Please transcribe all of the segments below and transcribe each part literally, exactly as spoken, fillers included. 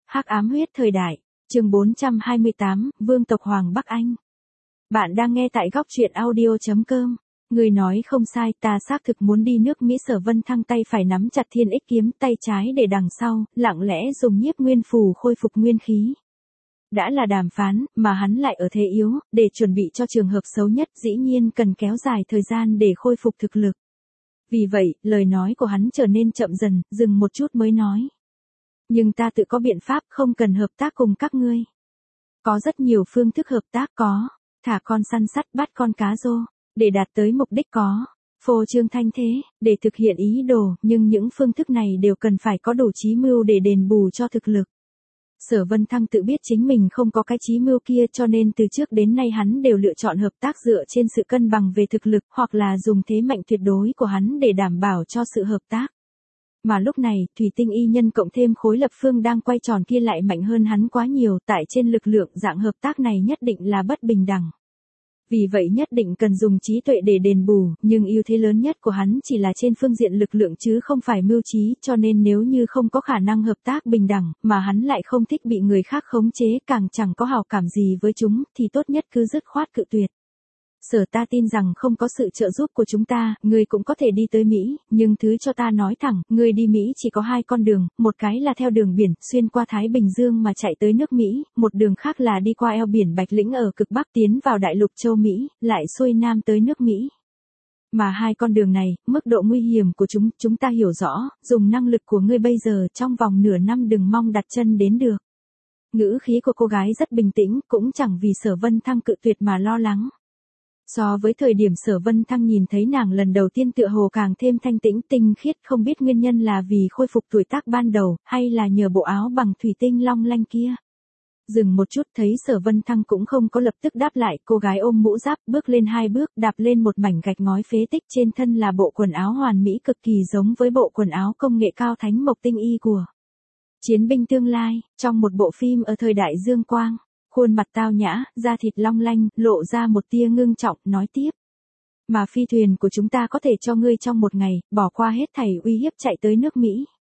Hắc ám huyết thời đại, chương bốn trăm hai mươi tám, Vương tộc Hoàng Bắc Anh. Bạn đang nghe tại góc truyện audio chấm com. Người nói không sai, ta xác thực muốn đi nước Mỹ. Sở Vân Thăng tay phải nắm chặt thiên ích kiếm, tay trái để đằng sau, lặng lẽ dùng nhiếp nguyên phù khôi phục nguyên khí. Đã là đàm phán, mà hắn lại ở thế yếu, để chuẩn bị cho trường hợp xấu nhất dĩ nhiên cần kéo dài thời gian để khôi phục thực lực. Vì vậy, lời nói của hắn trở nên chậm dần, dừng một chút mới nói. Nhưng ta tự có biện pháp, không cần hợp tác cùng các ngươi. Có rất nhiều phương thức hợp tác, có thả con săn sắt bắt con cá rô, để đạt tới mục đích, có phô trương thanh thế, để thực hiện ý đồ, nhưng những phương thức này đều cần phải có đủ chí mưu để đền bù cho thực lực. Sở Vân Thăng tự biết chính mình không có cái chí mưu kia, cho nên từ trước đến nay hắn đều lựa chọn hợp tác dựa trên sự cân bằng về thực lực, hoặc là dùng thế mạnh tuyệt đối của hắn để đảm bảo cho sự hợp tác. Mà lúc này, thủy tinh y nhân cộng thêm khối lập phương đang quay tròn kia lại mạnh hơn hắn quá nhiều, tại trên lực lượng dạng hợp tác này nhất định là bất bình đẳng. Vì vậy nhất định cần dùng trí tuệ để đền bù, nhưng ưu thế lớn nhất của hắn chỉ là trên phương diện lực lượng chứ không phải mưu trí, cho nên nếu như không có khả năng hợp tác bình đẳng, mà hắn lại không thích bị người khác khống chế, càng chẳng có hảo cảm gì với chúng, thì tốt nhất cứ dứt khoát cự tuyệt. Sở, ta tin rằng không có sự trợ giúp của chúng ta, ngươi cũng có thể đi tới Mỹ, nhưng thứ cho ta nói thẳng, ngươi đi Mỹ chỉ có hai con đường, một cái là theo đường biển, xuyên qua Thái Bình Dương mà chạy tới nước Mỹ, một đường khác là đi qua eo biển Bạch Lĩnh ở cực Bắc tiến vào đại lục châu Mỹ, lại xuôi Nam tới nước Mỹ. Mà hai con đường này, mức độ nguy hiểm của chúng, chúng ta hiểu rõ, dùng năng lực của ngươi bây giờ trong vòng nửa năm đừng mong đặt chân đến được. Ngữ khí của cô gái rất bình tĩnh, cũng chẳng vì Sở Vân Thăng cự tuyệt mà lo lắng. So với thời điểm Sở Vân Thăng nhìn thấy nàng lần đầu tiên tựa hồ càng thêm thanh tĩnh tinh khiết, không biết nguyên nhân là vì khôi phục tuổi tác ban đầu, hay là nhờ bộ áo bằng thủy tinh long lanh kia. Dừng một chút thấy Sở Vân Thăng cũng không có lập tức đáp lại, cô gái ôm mũ giáp bước lên hai bước, đạp lên một mảnh gạch ngói phế tích, trên thân là bộ quần áo hoàn mỹ cực kỳ giống với bộ quần áo công nghệ cao thánh mộc tinh y của chiến binh tương lai, trong một bộ phim ở thời đại dương quang. Khuôn mặt tao nhã, da thịt long lanh, lộ ra một tia ngưng trọng, nói tiếp. Mà phi thuyền của chúng ta có thể cho ngươi trong một ngày, bỏ qua hết thảy uy hiếp chạy tới nước Mỹ.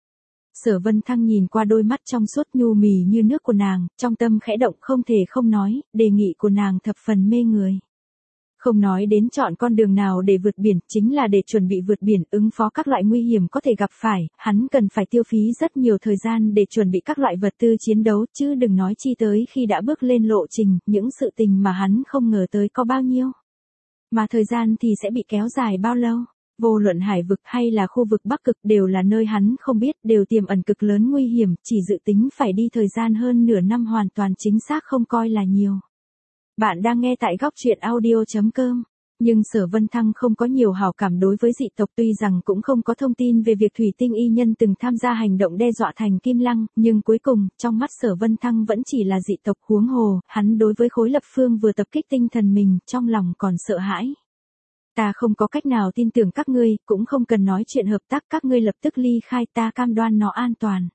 Sở Vân Thăng nhìn qua đôi mắt trong suốt nhu mì như nước của nàng, trong tâm khẽ động không thể không nói, đề nghị của nàng thập phần mê người. Không nói đến chọn con đường nào để vượt biển, chính là để chuẩn bị vượt biển, ứng phó các loại nguy hiểm có thể gặp phải, hắn cần phải tiêu phí rất nhiều thời gian để chuẩn bị các loại vật tư chiến đấu, chứ đừng nói chi tới khi đã bước lên lộ trình, những sự tình mà hắn không ngờ tới có bao nhiêu. Mà thời gian thì sẽ bị kéo dài bao lâu, vô luận hải vực hay là khu vực Bắc Cực đều là nơi hắn không biết, đều tiềm ẩn cực lớn nguy hiểm, chỉ dự tính phải đi thời gian hơn nửa năm hoàn toàn chính xác không coi là nhiều. Bạn đang nghe tại góc truyện audio chấm com. Nhưng Sở Vân Thăng không có nhiều hảo cảm đối với dị tộc, tuy rằng cũng không có thông tin về việc thủy tinh y nhân từng tham gia hành động đe dọa thành Kim Lăng, nhưng cuối cùng, trong mắt Sở Vân Thăng vẫn chỉ là dị tộc, huống hồ, hắn đối với khối lập phương vừa tập kích tinh thần mình, trong lòng còn sợ hãi. Ta không có cách nào tin tưởng các ngươi, cũng không cần nói chuyện hợp tác, các ngươi lập tức ly khai, ta cam đoan nó an toàn.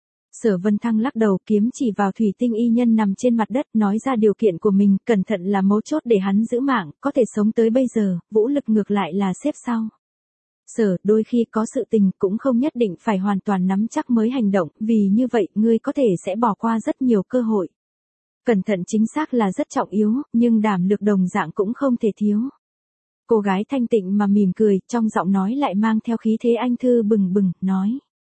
Sở Vân Thăng lắc đầu, kiếm chỉ vào thủy tinh y nhân nằm trên mặt đất, nói ra điều kiện của mình, cẩn thận là mấu chốt để hắn giữ mạng, có thể sống tới bây giờ, vũ lực ngược lại là xếp sau. Sở, đôi khi có sự tình cũng không nhất định phải hoàn toàn nắm chắc mới hành động, vì như vậy ngươi có thể sẽ bỏ qua rất nhiều cơ hội. Cẩn thận chính xác là rất trọng yếu, nhưng đảm lược đồng dạng cũng không thể thiếu. Cô gái thanh tịnh mà mỉm cười, trong giọng nói lại mang theo khí thế anh thư bừng bừng, nói.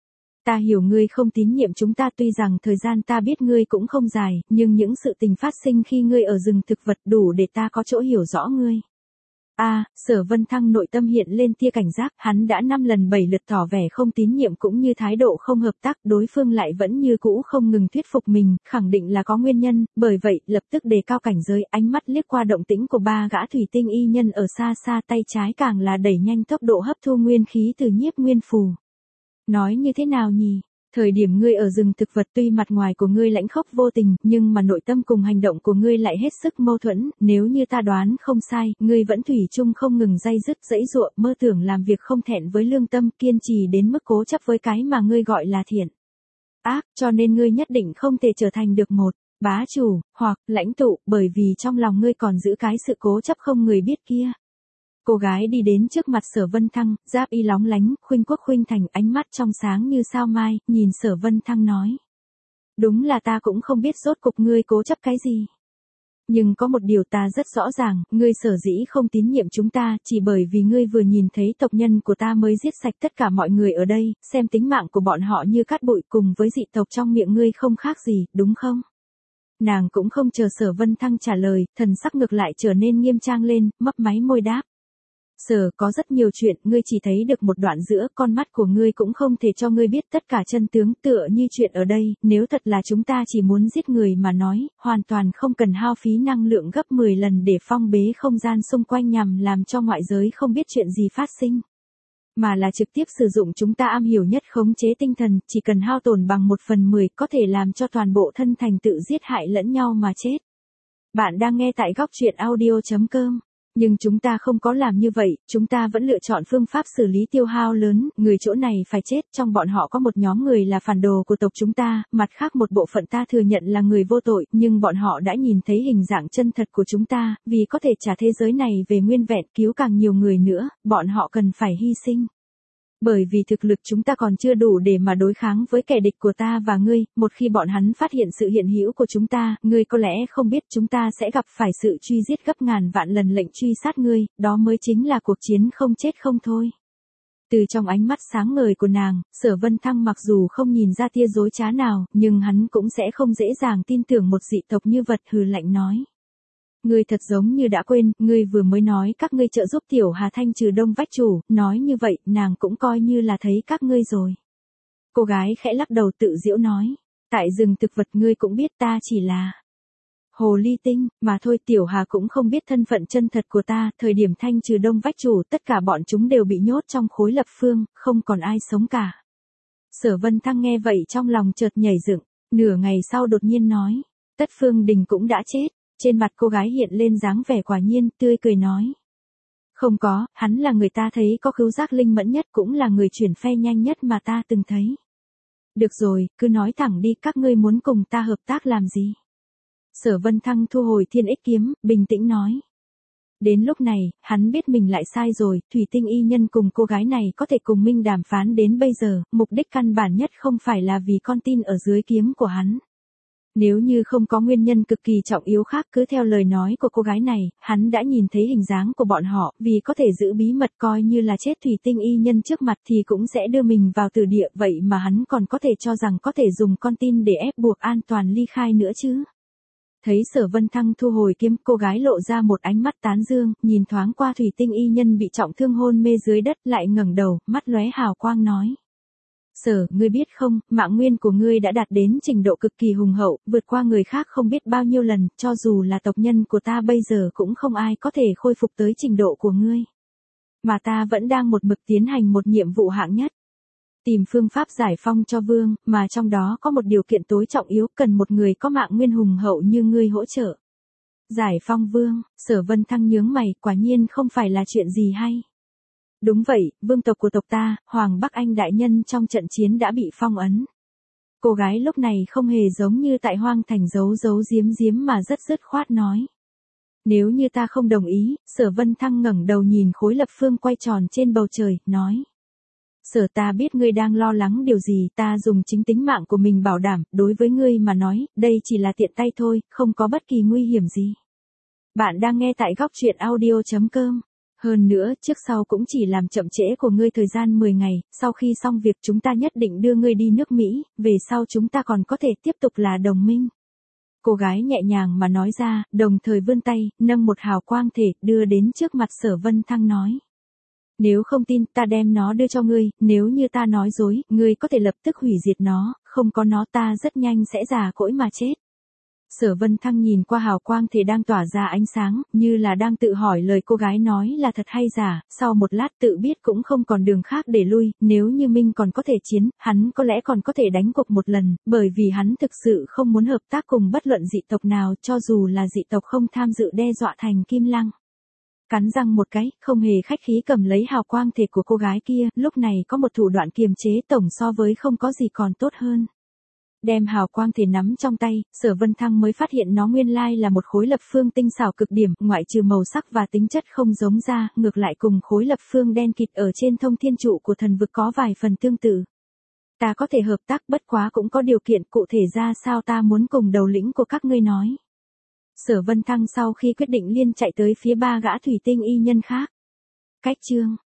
Ta hiểu ngươi không tín nhiệm chúng ta, tuy rằng thời gian ta biết ngươi cũng không dài, nhưng những sự tình phát sinh khi ngươi ở rừng thực vật đủ để ta có chỗ hiểu rõ ngươi. A, à, Sở Vân Thăng nội tâm hiện lên tia cảnh giác, hắn đã năm lần bảy lượt tỏ vẻ không tín nhiệm cũng như thái độ không hợp tác, đối phương lại vẫn như cũ không ngừng thuyết phục mình, khẳng định là có nguyên nhân, bởi vậy, lập tức đề cao cảnh giới, ánh mắt liếc qua động tĩnh của ba gã thủy tinh y nhân ở xa xa, tay trái càng là đẩy nhanh tốc độ hấp thu nguyên khí từ nhiếp nguyên phù. Nói như thế nào nhỉ? Thời điểm ngươi ở rừng thực vật tuy mặt ngoài của ngươi lãnh khốc vô tình, nhưng mà nội tâm cùng hành động của ngươi lại hết sức mâu thuẫn, nếu như ta đoán không sai, ngươi vẫn thủy chung không ngừng day dứt dãy dụa, mơ tưởng làm việc không thẹn với lương tâm, kiên trì đến mức cố chấp với cái mà ngươi gọi là thiện ác, cho nên ngươi nhất định không thể trở thành được một bá chủ, hoặc lãnh tụ, bởi vì trong lòng ngươi còn giữ cái sự cố chấp không người biết kia. Cô gái đi đến trước mặt Sở Vân Thăng, giáp y lóng lánh, khuynh quốc khuynh thành, ánh mắt trong sáng như sao mai, nhìn Sở Vân Thăng nói. Đúng là ta cũng không biết rốt cục ngươi cố chấp cái gì. Nhưng có một điều ta rất rõ ràng, ngươi sở dĩ không tín nhiệm chúng ta, chỉ bởi vì ngươi vừa nhìn thấy tộc nhân của ta mới giết sạch tất cả mọi người ở đây, xem tính mạng của bọn họ như cát bụi cùng với dị tộc trong miệng ngươi không khác gì, đúng không? Nàng cũng không chờ Sở Vân Thăng trả lời, thần sắc ngược lại trở nên nghiêm trang lên, mấp máy môi đáp. Sở, có rất nhiều chuyện, ngươi chỉ thấy được một đoạn giữa, con mắt của ngươi cũng không thể cho ngươi biết tất cả chân tướng, tựa như chuyện ở đây, nếu thật là chúng ta chỉ muốn giết người mà nói, hoàn toàn không cần hao phí năng lượng gấp mười lần để phong bế không gian xung quanh nhằm làm cho ngoại giới không biết chuyện gì phát sinh. Mà là trực tiếp sử dụng chúng ta am hiểu nhất khống chế tinh thần, chỉ cần hao tổn bằng một phần mười có thể làm cho toàn bộ thân thành tự giết hại lẫn nhau mà chết. Bạn đang nghe tại góc truyện audio chấm com. Nhưng chúng ta không có làm như vậy, chúng ta vẫn lựa chọn phương pháp xử lý tiêu hao lớn, người chỗ này phải chết, trong bọn họ có một nhóm người là phản đồ của tộc chúng ta, mặt khác một bộ phận ta thừa nhận là người vô tội, nhưng bọn họ đã nhìn thấy hình dạng chân thật của chúng ta, vì có thể trả thế giới này về nguyên vẹn cứu càng nhiều người nữa, bọn họ cần phải hy sinh. Bởi vì thực lực chúng ta còn chưa đủ để mà đối kháng với kẻ địch của ta và ngươi, một khi bọn hắn phát hiện sự hiện hữu của chúng ta, ngươi có lẽ không biết chúng ta sẽ gặp phải sự truy giết gấp ngàn vạn lần lệnh truy sát ngươi, đó mới chính là cuộc chiến không chết không thôi. Từ trong ánh mắt sáng ngời của nàng, Sở Vân Thăng mặc dù không nhìn ra tia dối trá nào, nhưng hắn cũng sẽ không dễ dàng tin tưởng một dị tộc như vật, hừ lạnh nói. Ngươi thật giống như đã quên, ngươi vừa mới nói các ngươi trợ giúp Tiểu Hà thanh trừ Đông Vách Chủ, nói như vậy, nàng cũng coi như là thấy các ngươi rồi. Cô gái khẽ lắc đầu tự giễu nói, tại rừng thực vật ngươi cũng biết ta chỉ là hồ ly tinh, mà thôi. Tiểu Hà cũng không biết thân phận chân thật của ta, thời điểm thanh trừ Đông Vách Chủ tất cả bọn chúng đều bị nhốt trong khối lập phương, không còn ai sống cả. Sở Vân Thăng nghe vậy trong lòng chợt nhảy dựng, nửa ngày sau đột nhiên nói, Tất Phương Đình cũng đã chết. Trên mặt cô gái hiện lên dáng vẻ quả nhiên, tươi cười nói. Không có, hắn là người ta thấy có khứu giác linh mẫn nhất, cũng là người chuyển phe nhanh nhất mà ta từng thấy. Được rồi, cứ nói thẳng đi, các ngươi muốn cùng ta hợp tác làm gì? Sở Vân Thăng thu hồi thiên ích kiếm, bình tĩnh nói. Đến lúc này, hắn biết mình lại sai rồi, Thủy Tinh Y Nhân cùng cô gái này có thể cùng minh đàm phán đến bây giờ, mục đích căn bản nhất không phải là vì con tin ở dưới kiếm của hắn. Nếu như không có nguyên nhân cực kỳ trọng yếu khác, cứ theo lời nói của cô gái này, hắn đã nhìn thấy hình dáng của bọn họ, vì có thể giữ bí mật coi như là chết Thủy Tinh Y Nhân trước mặt thì cũng sẽ đưa mình vào tử địa, vậy mà hắn còn có thể cho rằng có thể dùng con tin để ép buộc an toàn ly khai nữa chứ. Thấy Sở Vân Thăng thu hồi kiếm, cô gái lộ ra một ánh mắt tán dương, nhìn thoáng qua Thủy Tinh Y Nhân bị trọng thương hôn mê dưới đất, lại ngẩng đầu, mắt lóe hào quang nói. Sở, ngươi biết không, mạng nguyên của ngươi đã đạt đến trình độ cực kỳ hùng hậu, vượt qua người khác không biết bao nhiêu lần, cho dù là tộc nhân của ta bây giờ cũng không ai có thể khôi phục tới trình độ của ngươi. Mà ta vẫn đang một mực tiến hành một nhiệm vụ hạng nhất. Tìm phương pháp giải phong cho vương, mà trong đó có một điều kiện tối trọng yếu, cần một người có mạng nguyên hùng hậu như ngươi hỗ trợ. Giải phong vương, Sở Vân Thăng nhướng mày, quả nhiên không phải là chuyện gì hay. Đúng vậy, vương tộc của tộc ta, Hoàng Bắc Anh đại nhân trong trận chiến đã bị phong ấn. Cô gái lúc này không hề giống như tại Hoang Thành giấu giấu giếm giếm mà rất dứt khoát nói. Nếu như ta không đồng ý, Sở Vân Thăng ngẩng đầu nhìn khối lập phương quay tròn trên bầu trời, nói. Sở, ta biết ngươi đang lo lắng điều gì, ta dùng chính tính mạng của mình bảo đảm, đối với ngươi mà nói, đây chỉ là tiện tay thôi, không có bất kỳ nguy hiểm gì. Bạn đang nghe tại góc truyện audio chấm com. Hơn nữa, trước sau cũng chỉ làm chậm trễ của ngươi thời gian mười ngày, sau khi xong việc chúng ta nhất định đưa ngươi đi nước Mỹ, về sau chúng ta còn có thể tiếp tục là đồng minh. Cô gái nhẹ nhàng mà nói ra, đồng thời vươn tay, nâng một hào quang thể, đưa đến trước mặt Sở Vân Thăng nói. Nếu không tin, ta đem nó đưa cho ngươi, nếu như ta nói dối, ngươi có thể lập tức hủy diệt nó, không có nó ta rất nhanh sẽ già cỗi mà chết. Sở Vân Thăng nhìn qua hào quang thể đang tỏa ra ánh sáng, như là đang tự hỏi lời cô gái nói là thật hay giả, sau một lát tự biết cũng không còn đường khác để lui, nếu như Minh còn có thể chiến, hắn có lẽ còn có thể đánh cuộc một lần, bởi vì hắn thực sự không muốn hợp tác cùng bất luận dị tộc nào, cho dù là dị tộc không tham dự đe dọa thành Kim Lăng. Cắn răng một cái, không hề khách khí cầm lấy hào quang thể của cô gái kia, lúc này có một thủ đoạn kiềm chế tổng so với không có gì còn tốt hơn. Đem hào quang thể nắm trong tay, Sở Vân Thăng mới phát hiện nó nguyên lai là một khối lập phương tinh xảo cực điểm, ngoại trừ màu sắc và tính chất không giống ra, ngược lại cùng khối lập phương đen kịt ở trên thông thiên trụ của thần vực có vài phần tương tự. Ta có thể hợp tác bất quá cũng có điều kiện cụ thể ra sao ta muốn cùng đầu lĩnh của các ngươi nói. Sở Vân Thăng sau khi quyết định liên chạy tới phía ba gã thủy tinh y nhân khác. Cách chương